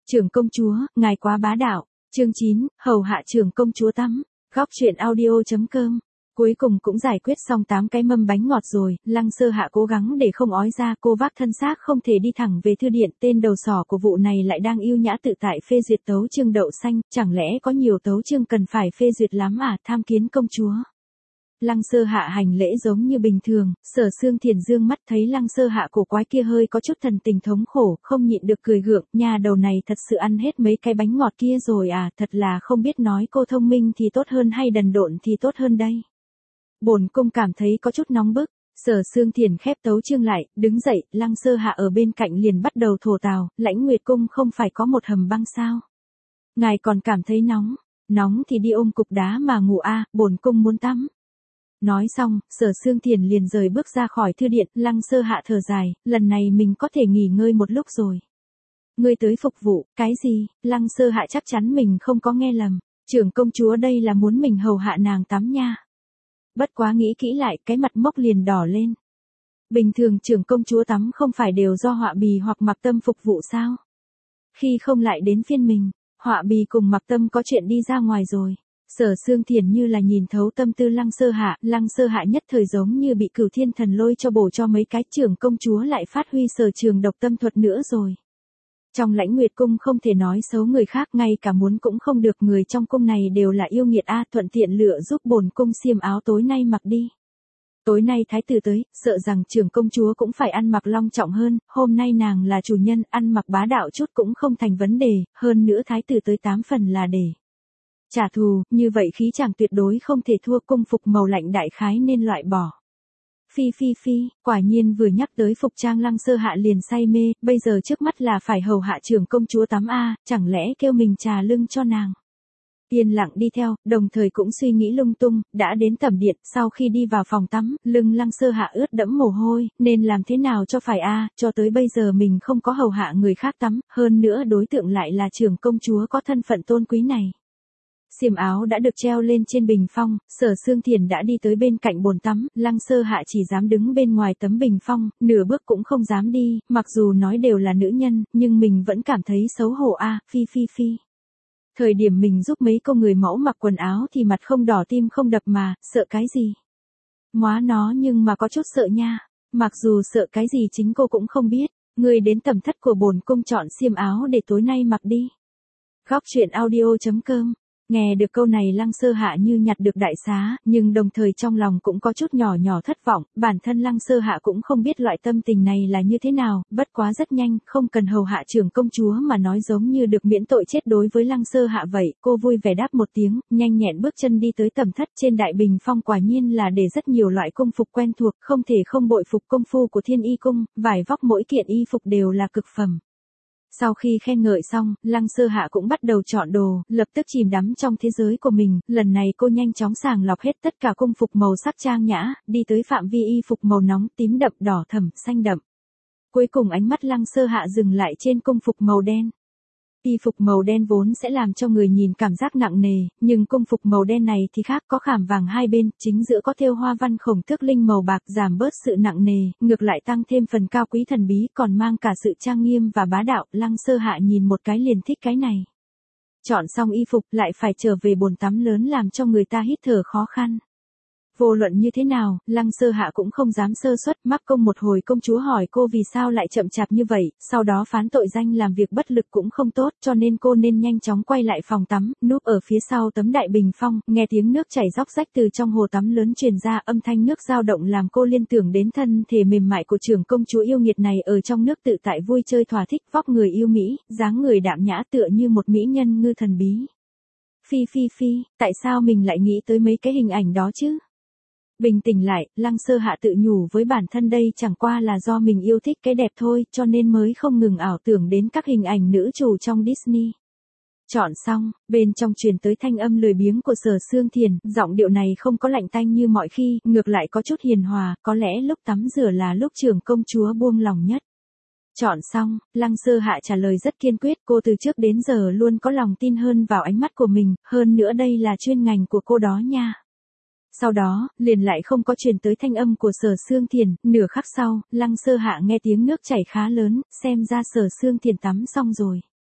Trưởng công chúa, ngài quá bá đạo. Chương 9, hầu hạ trưởng công chúa tắm. Góc truyện audio.com. Cuối cùng cũng giải quyết xong 8 cái mâm bánh ngọt rồi, Lăng Sơ Hạ cố gắng để không ói ra, cô vác thân xác không thể đi thẳng về thư điện, tên đầu sỏ của vụ này lại đang yêu nhã tự tại phê duyệt tấu chương đậu xanh, chẳng lẽ có nhiều tấu chương cần phải phê duyệt lắm à, tham kiến công chúa. Lăng Sơ Hạ hành lễ giống như bình thường, Sở Xương Thiền dương mắt thấy Lăng Sơ Hạ cổ quái kia hơi có chút thần tình thống khổ, không nhịn được cười gượng, nhà đầu này thật sự ăn hết mấy cái bánh ngọt kia rồi à, thật là không biết nói cô thông minh thì tốt hơn hay đần độn thì tốt hơn đây. Bổn cung cảm thấy có chút nóng bức. Sở Xương Thiền khép tấu chương lại, đứng dậy, Lăng Sơ Hạ ở bên cạnh liền bắt đầu thổ tào, Lãnh Nguyệt cung không phải có một hầm băng sao? Ngài còn cảm thấy nóng, nóng thì đi ôm cục đá mà ngủ a, bổn cung muốn tắm. Nói xong, Sở Xương Thiền liền rời bước ra khỏi thư điện, Lăng Sơ Hạ thở dài, lần này mình có thể nghỉ ngơi một lúc rồi. Ngươi tới phục vụ, cái gì? Lăng Sơ Hạ chắc chắn mình không có nghe lầm, trưởng công chúa đây là muốn mình hầu hạ nàng tắm nha. Bất quá nghĩ kỹ lại, cái mặt mốc liền đỏ lên. Bình thường trưởng công chúa tắm không phải đều do Họa Bì hoặc Mặc Tâm phục vụ sao? Khi không lại đến phiên mình, Họa Bì cùng Mặc Tâm có chuyện đi ra ngoài rồi. Sở Xương Thiền như là nhìn thấu tâm tư Lăng Sơ Hạ nhất thời giống như bị Cửu Thiên Thần Lôi cho bổ cho mấy cái, trưởng công chúa lại phát huy sở trường độc tâm thuật nữa rồi. Trong Lãnh Nguyệt cung không thể nói xấu người khác, ngay cả muốn cũng không được, người trong cung này đều là yêu nghiệt a, thuận tiện lựa giúp bổn cung xiêm áo tối nay mặc đi. Tối nay thái tử tới, sợ rằng trưởng công chúa cũng phải ăn mặc long trọng hơn, hôm nay nàng là chủ nhân, ăn mặc bá đạo chút cũng không thành vấn đề, hơn nữa thái tử tới 8 phần là để trả thù, như vậy khí chàng tuyệt đối không thể thua, cung phục màu lạnh đại khái nên loại bỏ. Phi, quả nhiên vừa nhắc tới phục trang Lăng Sơ Hạ liền say mê, bây giờ trước mắt là phải hầu hạ trưởng công chúa tắm a, chẳng lẽ kêu mình trà lưng cho nàng. Yên lặng đi theo, đồng thời cũng suy nghĩ lung tung, đã đến tẩm điện, sau khi đi vào phòng tắm, lưng Lăng Sơ Hạ ướt đẫm mồ hôi, nên làm thế nào cho phải a, cho tới bây giờ mình không có hầu hạ người khác tắm, hơn nữa đối tượng lại là trưởng công chúa có thân phận tôn quý này. Xiêm áo đã được treo lên trên bình phong, Sở Xương Thiền đã đi tới bên cạnh bồn tắm, Lăng Sơ Hạ chỉ dám đứng bên ngoài tấm bình phong, nửa bước cũng không dám đi, mặc dù nói đều là nữ nhân, nhưng mình vẫn cảm thấy xấu hổ a, phi. Thời điểm mình giúp mấy cô người mẫu mặc quần áo thì mặt không đỏ tim không đập mà, sợ cái gì? Móa nó nhưng mà có chút sợ nha, mặc dù sợ cái gì chính cô cũng không biết, người đến tầm thất của bổn cung chọn xiêm áo để tối nay mặc đi. Góc truyện audio.com. Nghe được câu này Lăng Sơ Hạ như nhặt được đại xá, nhưng đồng thời trong lòng cũng có chút nhỏ thất vọng, bản thân Lăng Sơ Hạ cũng không biết loại tâm tình này là như thế nào, bất quá rất nhanh, không cần hầu hạ trưởng công chúa mà nói giống như được miễn tội chết đối với Lăng Sơ Hạ vậy, cô vui vẻ đáp một tiếng, nhanh nhẹn bước chân đi tới tẩm thất, trên đại bình phong quả nhiên là để rất nhiều loại cung phục quen thuộc, không thể không bội phục công phu của Thiên Y cung, vải vóc mỗi kiện y phục đều là cực phẩm. Sau khi khen ngợi xong, Lăng Sơ Hạ cũng bắt đầu chọn đồ, lập tức chìm đắm trong thế giới của mình, lần này cô nhanh chóng sàng lọc hết tất cả cung phục màu sắc trang nhã, đi tới phạm vi y phục màu nóng, tím đậm, đỏ thẫm, xanh đậm. Cuối cùng ánh mắt Lăng Sơ Hạ dừng lại trên cung phục màu đen. Y phục màu đen vốn sẽ làm cho người nhìn cảm giác nặng nề, nhưng cung phục màu đen này thì khác, có khảm vàng hai bên, chính giữa có thêu hoa văn khổng tước linh màu bạc, giảm bớt sự nặng nề, ngược lại tăng thêm phần cao quý thần bí, còn mang cả sự trang nghiêm và bá đạo. Lăng Sơ Hạ nhìn một cái liền thích cái này. Chọn xong y phục lại phải trở về bồn tắm lớn làm cho người ta hít thở khó khăn. Vô luận như thế nào, Lăng Sơ Hạ cũng không dám sơ suất, mắc công một hồi công chúa hỏi cô vì sao lại chậm chạp như vậy, sau đó phán tội danh làm việc bất lực cũng không tốt, cho nên cô nên nhanh chóng quay lại phòng tắm, núp ở phía sau tấm đại bình phong, nghe tiếng nước chảy róc rách từ trong hồ tắm lớn truyền ra, âm thanh nước dao động làm cô liên tưởng đến thân thể mềm mại của trưởng công chúa yêu nghiệt này ở trong nước tự tại vui chơi thỏa thích, vóc người yêu mỹ, dáng người đạm nhã tựa như một mỹ nhân ngư thần bí. Phi, tại sao mình lại nghĩ tới mấy cái hình ảnh đó chứ? Bình tĩnh lại, Lăng Sơ Hạ tự nhủ với bản thân đây chẳng qua là do mình yêu thích cái đẹp thôi, cho nên mới không ngừng ảo tưởng đến các hình ảnh nữ chủ trong Disney. Chọn xong, bên trong truyền tới thanh âm lười biếng của Sở Xương Thiền, giọng điệu này không có lạnh tanh như mọi khi, ngược lại có chút hiền hòa, có lẽ lúc tắm rửa là lúc trưởng công chúa buông lòng nhất. Chọn xong, Lăng Sơ Hạ trả lời rất kiên quyết, cô từ trước đến giờ luôn có lòng tin hơn vào ánh mắt của mình, hơn nữa đây là chuyên ngành của cô đó nha. Sau đó, liền lại không có truyền tới thanh âm của Sở Xương Thiền, nửa khắc sau, Lăng Sơ Hạ nghe tiếng nước chảy khá lớn, xem ra Sở Xương Thiền tắm xong rồi.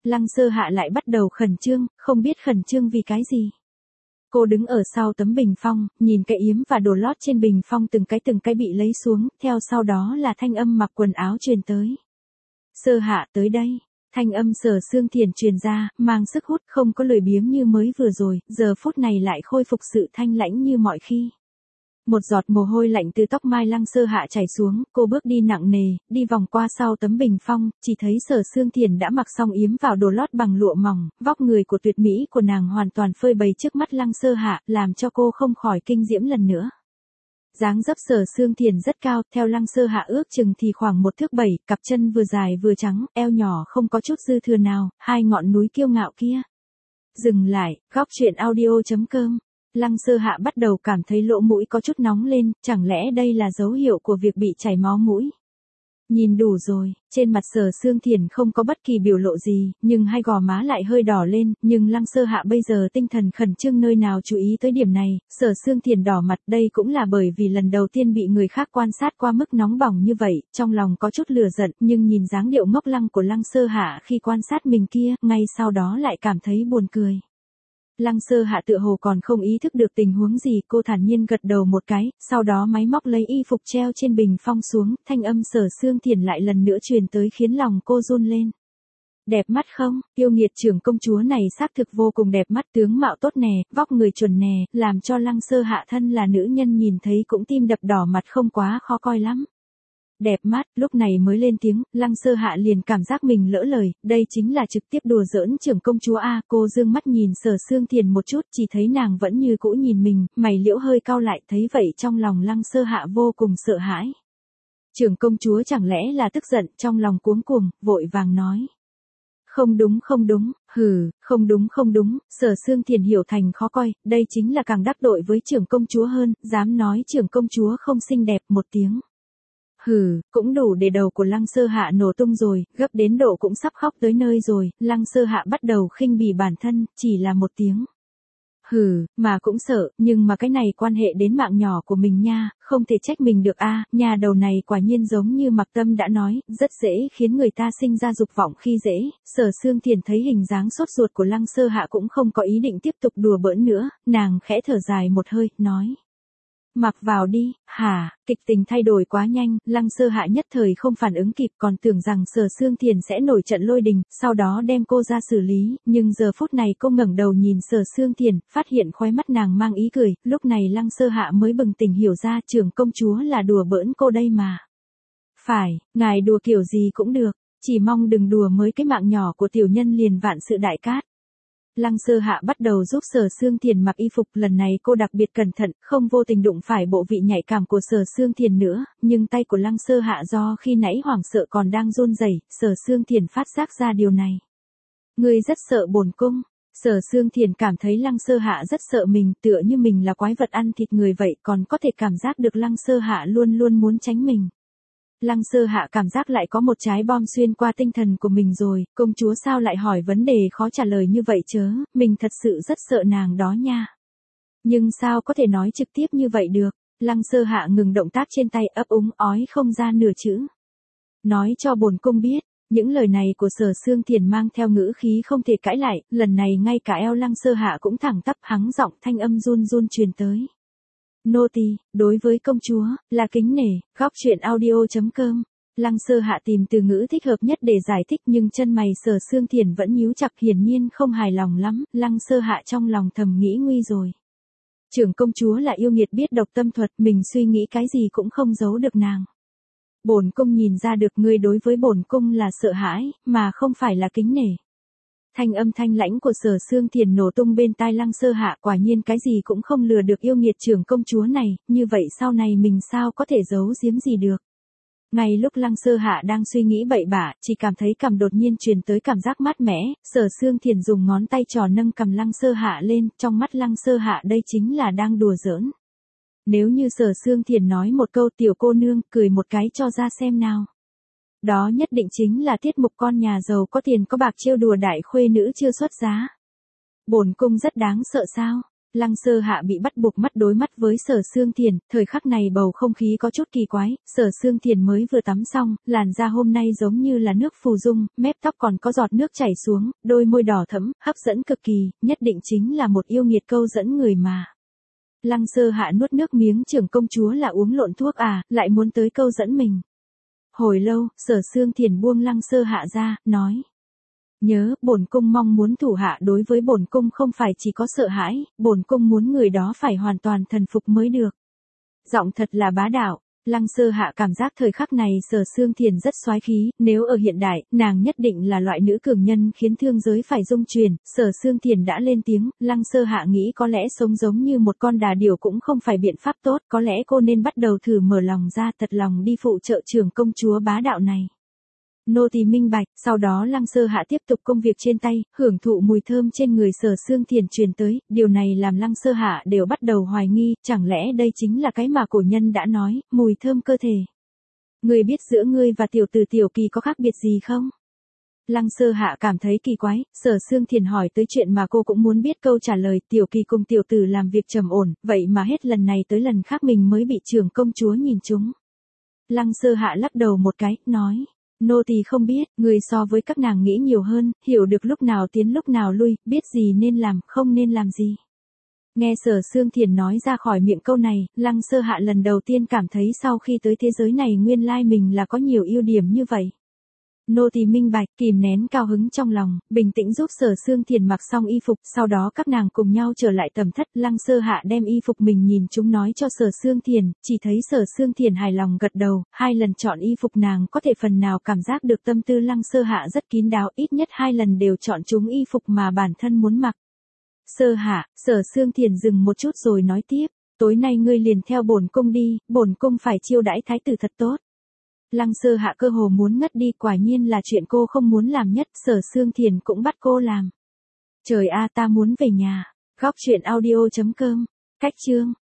Lăng Sơ Hạ lại bắt đầu khẩn trương, không biết khẩn trương vì cái gì. Cô đứng ở sau tấm bình phong, nhìn cái yếm và đồ lót trên bình phong từng cái bị lấy xuống, theo sau đó là thanh âm mặc quần áo truyền tới. Sơ Hạ tới đây. Thanh âm Sở Sương Thiền truyền ra, mang sức hút không có lười biếng như mới vừa rồi, giờ phút này lại khôi phục sự thanh lãnh như mọi khi. Một giọt mồ hôi lạnh từ tóc mai Lăng Sơ Hạ chảy xuống, cô bước đi nặng nề, đi vòng qua sau tấm bình phong, chỉ thấy Sở Sương Thiền đã mặc xong yếm vào đồ lót bằng lụa mỏng, vóc người của tuyệt mỹ của nàng hoàn toàn phơi bày trước mắt Lăng Sơ Hạ, làm cho cô không khỏi kinh diễm lần nữa. Dáng dấp Sở Sương Thiền rất cao, theo Lăng Sơ Hạ ước chừng thì khoảng 1 thước 7, cặp chân vừa dài vừa trắng, eo nhỏ không có chút dư thừa nào, hai ngọn núi kiêu ngạo kia. Dừng lại, góc truyện audio.com. Lăng Sơ Hạ bắt đầu cảm thấy lỗ mũi có chút nóng lên, chẳng lẽ đây là dấu hiệu của việc bị chảy máu mũi? Nhìn đủ rồi, trên mặt Sở Sương Thiền không có bất kỳ biểu lộ gì, nhưng hai gò má lại hơi đỏ lên, nhưng Lăng Sơ Hạ bây giờ tinh thần khẩn trương nơi nào chú ý tới điểm này, Sở Sương Thiền đỏ mặt đây cũng là bởi vì lần đầu tiên bị người khác quan sát qua mức nóng bỏng như vậy, trong lòng có chút lửa giận, nhưng nhìn dáng điệu ngốc lăng của Lăng Sơ Hạ khi quan sát mình kia, ngay sau đó lại cảm thấy buồn cười. Lăng Sơ Hạ tựa hồ còn không ý thức được tình huống gì, cô thản nhiên gật đầu một cái, sau đó máy móc lấy y phục treo trên bình phong xuống, thanh âm Sở Sương Thiền lại lần nữa truyền tới khiến lòng cô run lên. Đẹp mắt không? Yêu nghiệt trưởng công chúa này xác thực vô cùng đẹp mắt, tướng mạo tốt nè, vóc người chuẩn nè, làm cho Lăng Sơ Hạ thân là nữ nhân nhìn thấy cũng tim đập đỏ mặt không quá khó coi lắm. Đẹp mắt, lúc này mới lên tiếng, Lăng Sơ Hạ liền cảm giác mình lỡ lời, đây chính là trực tiếp đùa giỡn trưởng công chúa a. Cô dương mắt nhìn Sở Sương Thiền một chút, chỉ thấy nàng vẫn như cũ nhìn mình, mày liễu hơi cau lại, thấy vậy trong lòng Lăng Sơ Hạ vô cùng sợ hãi. Trưởng công chúa chẳng lẽ là tức giận, trong lòng cuống cuồng, vội vàng nói. Không đúng, không đúng, Sở Sương Thiền hiểu thành khó coi, đây chính là càng đắc tội với trưởng công chúa hơn, dám nói trưởng công chúa không xinh đẹp một tiếng. Cũng đủ để đầu của Lăng Sơ Hạ nổ tung rồi, gấp đến độ cũng sắp khóc tới nơi rồi, Lăng Sơ Hạ bắt đầu khinh bỉ bản thân, chỉ là một tiếng. Mà cũng sợ, nhưng mà cái này quan hệ đến mạng nhỏ của mình nha, không thể trách mình được a. Nhà đầu này quả nhiên giống như Mạc Tâm đã nói, rất dễ khiến người ta sinh ra dục vọng khi dễ. Sở Sương Thiền thấy hình dáng sốt ruột của Lăng Sơ Hạ cũng không có ý định tiếp tục đùa bỡn nữa, nàng khẽ thở dài một hơi, nói. Mặc vào đi, kịch tình thay đổi quá nhanh, Lăng Sơ Hạ nhất thời không phản ứng kịp, còn tưởng rằng Sở Sương Thiền sẽ nổi trận lôi đình, sau đó đem cô ra xử lý, nhưng giờ phút này cô ngẩng đầu nhìn Sở Sương Thiền, phát hiện khóe mắt nàng mang ý cười, lúc này Lăng Sơ Hạ mới bừng tỉnh hiểu ra trưởng công chúa là đùa bỡn cô đây mà. Phải, ngài đùa kiểu gì cũng được, chỉ mong đừng đùa mới cái mạng nhỏ của tiểu nhân liền vạn sự đại cát. Lăng Sơ Hạ bắt đầu giúp Sở Sương Thiền mặc y phục, lần này cô đặc biệt cẩn thận, không vô tình đụng phải bộ vị nhạy cảm của Sở Sương Thiền nữa, nhưng tay của Lăng Sơ Hạ do khi nãy hoảng sợ còn đang run rẩy, Sở Sương Thiền phát giác ra điều này. Ngươi rất sợ bổn cung. Sở Sương Thiền cảm thấy Lăng Sơ Hạ rất sợ mình, tựa như mình là quái vật ăn thịt người vậy, còn có thể cảm giác được Lăng Sơ Hạ luôn luôn muốn tránh mình. Lăng Sơ Hạ cảm giác lại có một trái bom xuyên qua tinh thần của mình rồi, công chúa sao lại hỏi vấn đề khó trả lời như vậy chớ, mình thật sự rất sợ nàng đó nha. Nhưng sao có thể nói trực tiếp như vậy được, Lăng Sơ Hạ ngừng động tác trên tay, ấp úng ói không ra nửa chữ. Nói cho bổn cung biết, những lời này của Sở Sương Thiền mang theo ngữ khí không thể cãi lại, lần này ngay cả eo Lăng Sơ Hạ cũng thẳng tắp, hắng giọng thanh âm run run truyền tới. Nô tỳ, đối với công chúa, là kính nể, góc truyện audio.com. Lăng Sơ Hạ tìm từ ngữ thích hợp nhất để giải thích nhưng chân mày Sở Sương Thiền vẫn nhíu chặt, hiển nhiên không hài lòng lắm, Lăng Sơ Hạ trong lòng thầm nghĩ nguy rồi. Trưởng công chúa là yêu nghiệt biết độc tâm thuật, mình suy nghĩ cái gì cũng không giấu được nàng. Bổn cung nhìn ra được ngươi đối với bổn cung là sợ hãi, mà không phải là kính nể. Thanh âm thanh lãnh của Sở Sương Thiền nổ tung bên tai Lăng Sơ Hạ, quả nhiên cái gì cũng không lừa được yêu nghiệt trưởng công chúa này, như vậy sau này mình sao có thể giấu giếm gì được. Ngay lúc Lăng Sơ Hạ đang suy nghĩ bậy bạ, chỉ cảm thấy cằm đột nhiên truyền tới cảm giác mát mẻ, Sở Sương Thiền dùng ngón tay trò nâng cằm Lăng Sơ Hạ lên, trong mắt Lăng Sơ Hạ đây chính là đang đùa giỡn. Nếu như Sở Sương Thiền nói một câu tiểu cô nương, cười một cái cho ra xem nào. Đó nhất định chính là tiết mục con nhà giàu có tiền có bạc trêu đùa đại khuê nữ chưa xuất giá. Bổn cung rất đáng sợ sao? Lăng Sơ Hạ bị bắt buộc mắt đối mắt với Sở Xương Thiền, thời khắc này bầu không khí có chút kỳ quái, Sở Xương Thiền mới vừa tắm xong, làn da hôm nay giống như là nước phù dung, mép tóc còn có giọt nước chảy xuống, đôi môi đỏ thẫm, hấp dẫn cực kỳ, nhất định chính là một yêu nghiệt câu dẫn người mà. Lăng Sơ Hạ nuốt nước miếng, trưởng công chúa là uống lộn thuốc à, lại muốn tới câu dẫn mình. Hồi lâu, Sở Xương Thiền buông Lăng Sơ Hạ ra, nói. Nhớ, bổn cung mong muốn thủ hạ đối với bổn cung không phải chỉ có sợ hãi, bổn cung muốn người đó phải hoàn toàn thần phục mới được. Giọng thật là bá đạo. Lăng Sơ Hạ cảm giác thời khắc này Sở Xương Thiền rất soái khí, nếu ở hiện đại, nàng nhất định là loại nữ cường nhân khiến thương giới phải rung chuyển. Sở Xương Thiền đã lên tiếng, Lăng Sơ Hạ nghĩ có lẽ sống giống như một con đà điểu cũng không phải biện pháp tốt, có lẽ cô nên bắt đầu thử mở lòng ra, thật lòng đi phụ trợ trưởng công chúa bá đạo này. Nô tỳ minh bạch, sau đó Lăng Sơ Hạ tiếp tục công việc trên tay, hưởng thụ mùi thơm trên người Sở Xương Thiền truyền tới, điều này làm Lăng Sơ Hạ đều bắt đầu hoài nghi, chẳng lẽ đây chính là cái mà cổ nhân đã nói, mùi thơm cơ thể. Ngươi biết giữa ngươi và tiểu tử Tiểu Kỳ có khác biệt gì không? Lăng Sơ Hạ cảm thấy kỳ quái, Sở Xương Thiền hỏi tới chuyện mà cô cũng muốn biết câu trả lời, Tiểu Kỳ cùng tiểu tử làm việc trầm ổn, vậy mà hết lần này tới lần khác mình mới bị trưởng công chúa nhìn trúng. Lăng Sơ Hạ lắc đầu một cái, nói. Nô tỳ không biết, người so với các nàng nghĩ nhiều hơn, hiểu được lúc nào tiến lúc nào lui, biết gì nên làm, không nên làm gì. Nghe Sở Xương Thiền nói ra khỏi miệng câu này, Lăng Sơ Hạ lần đầu tiên cảm thấy sau khi tới thế giới này nguyên lai mình là có nhiều ưu điểm như vậy. Nô tỳ minh bạch, kìm nén cao hứng trong lòng, bình tĩnh giúp Sở Xương Thiền mặc xong y phục, sau đó các nàng cùng nhau trở lại tầm thất, Lăng Sơ Hạ đem y phục mình nhìn chúng nói cho Sở Xương Thiền, chỉ thấy Sở Xương Thiền hài lòng gật đầu, 2 lần chọn y phục nàng có thể phần nào cảm giác được tâm tư Lăng Sơ Hạ rất kín đáo, ít nhất 2 lần đều chọn chúng y phục mà bản thân muốn mặc. Sơ Hạ, Sở Xương Thiền dừng một chút rồi nói tiếp, tối nay ngươi liền theo bổn cung đi, bổn cung phải chiêu đãi thái tử thật tốt. Lăng Sơ Hạ cơ hồ muốn ngất đi, quả nhiên là chuyện cô không muốn làm nhất, Sở Xương Thiền cũng bắt cô làm. Trời a, ta muốn về nhà. Góc truyện audio.com. Cách chương